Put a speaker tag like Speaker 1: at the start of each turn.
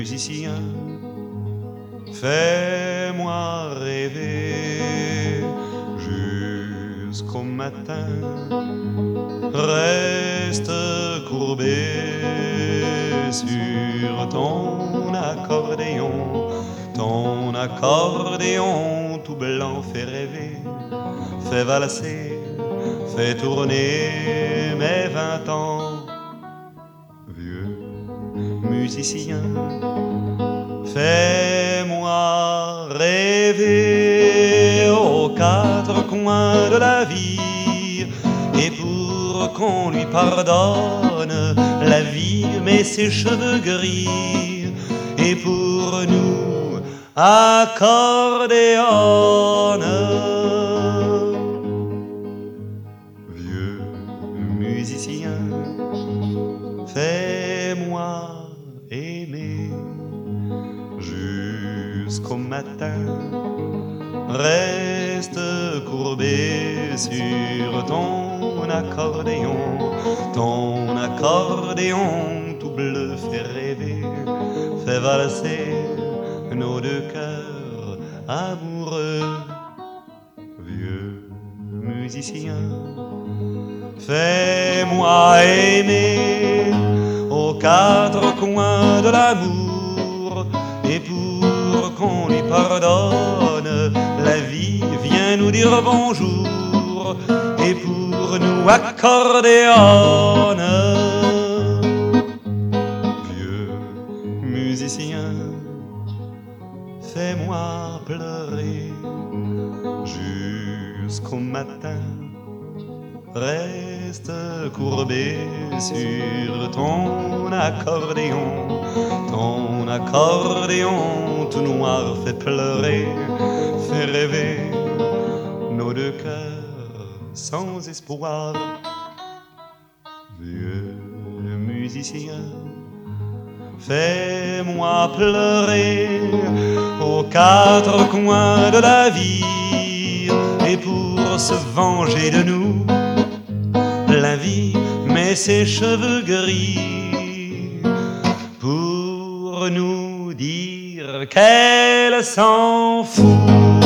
Speaker 1: musicien, fais-moi rêver jusqu'au matin. Reste courbé sur ton accordéon tout blanc fait rêver, fait valser, fait tourner mes 20 ans. Vieux musicien, fais-moi rêver aux quatre coins de la vie, et pour qu'on lui pardonne la vie met ses cheveux gris, et pour nous accordéonne. Vieux musicien, fais-moi aimer jusqu'au matin. Reste courbé sur ton accordéon tout bleu fait rêver, fait valser nos deux cœurs amoureux. Vieux musicien, fais-moi aimer aux quatre coins de l'amour, et pour qu'on lui pardonne la vie vient nous dire bonjour, et pour nous accordéonne. Vieux musicien, fais-moi pleurer jusqu'au matin. Reste courbé sur ton accordéon tout noir fait pleurer, fait rêver nos deux cœurs sans espoir. Vieux musicien, fais-moi pleurer aux quatre coins de la vie, et pour se venger de nous, la vie met ses cheveux gris pour nous dire qu'elle s'en fout.